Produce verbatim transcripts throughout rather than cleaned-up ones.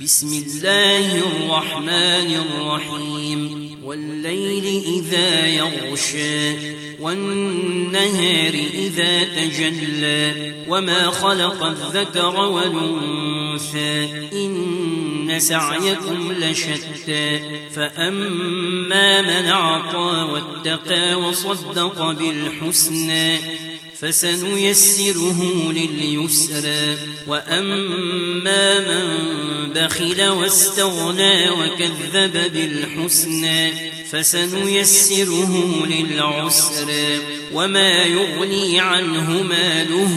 بسم الله الرحمن الرحيم والليل إذا يغشى والنهار إذا تجلى وما خلق الذكر والأنثى إن سعيكم لشتى فأما من أعطى واتقى وصدق بالحسنى فسنيسره لليسرى وأما من بخل واستغنى وكذب بالحسنى فسنيسره للعسرى وما يغني عنه ماله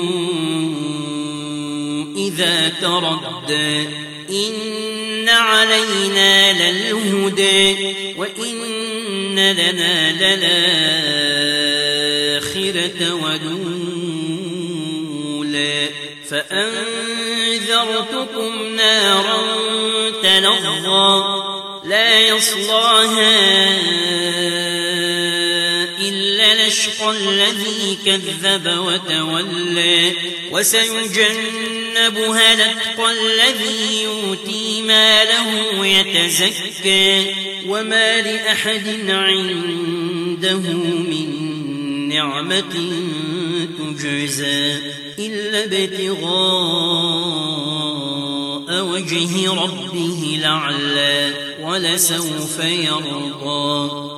إذا تردى إن علينا للهدى وإن لنا للآخرة ولولا فأنذرتكم نارا تلظى لا يصلاها إلا الأشقى الذي كذب وتولى وسيجنبها الأتقى الذي يؤتي ماله يتزكى وما لأحد عنده من نعمة تجزى إلا ابتغاء وجه ربه الأعلى ولسوف يرضى.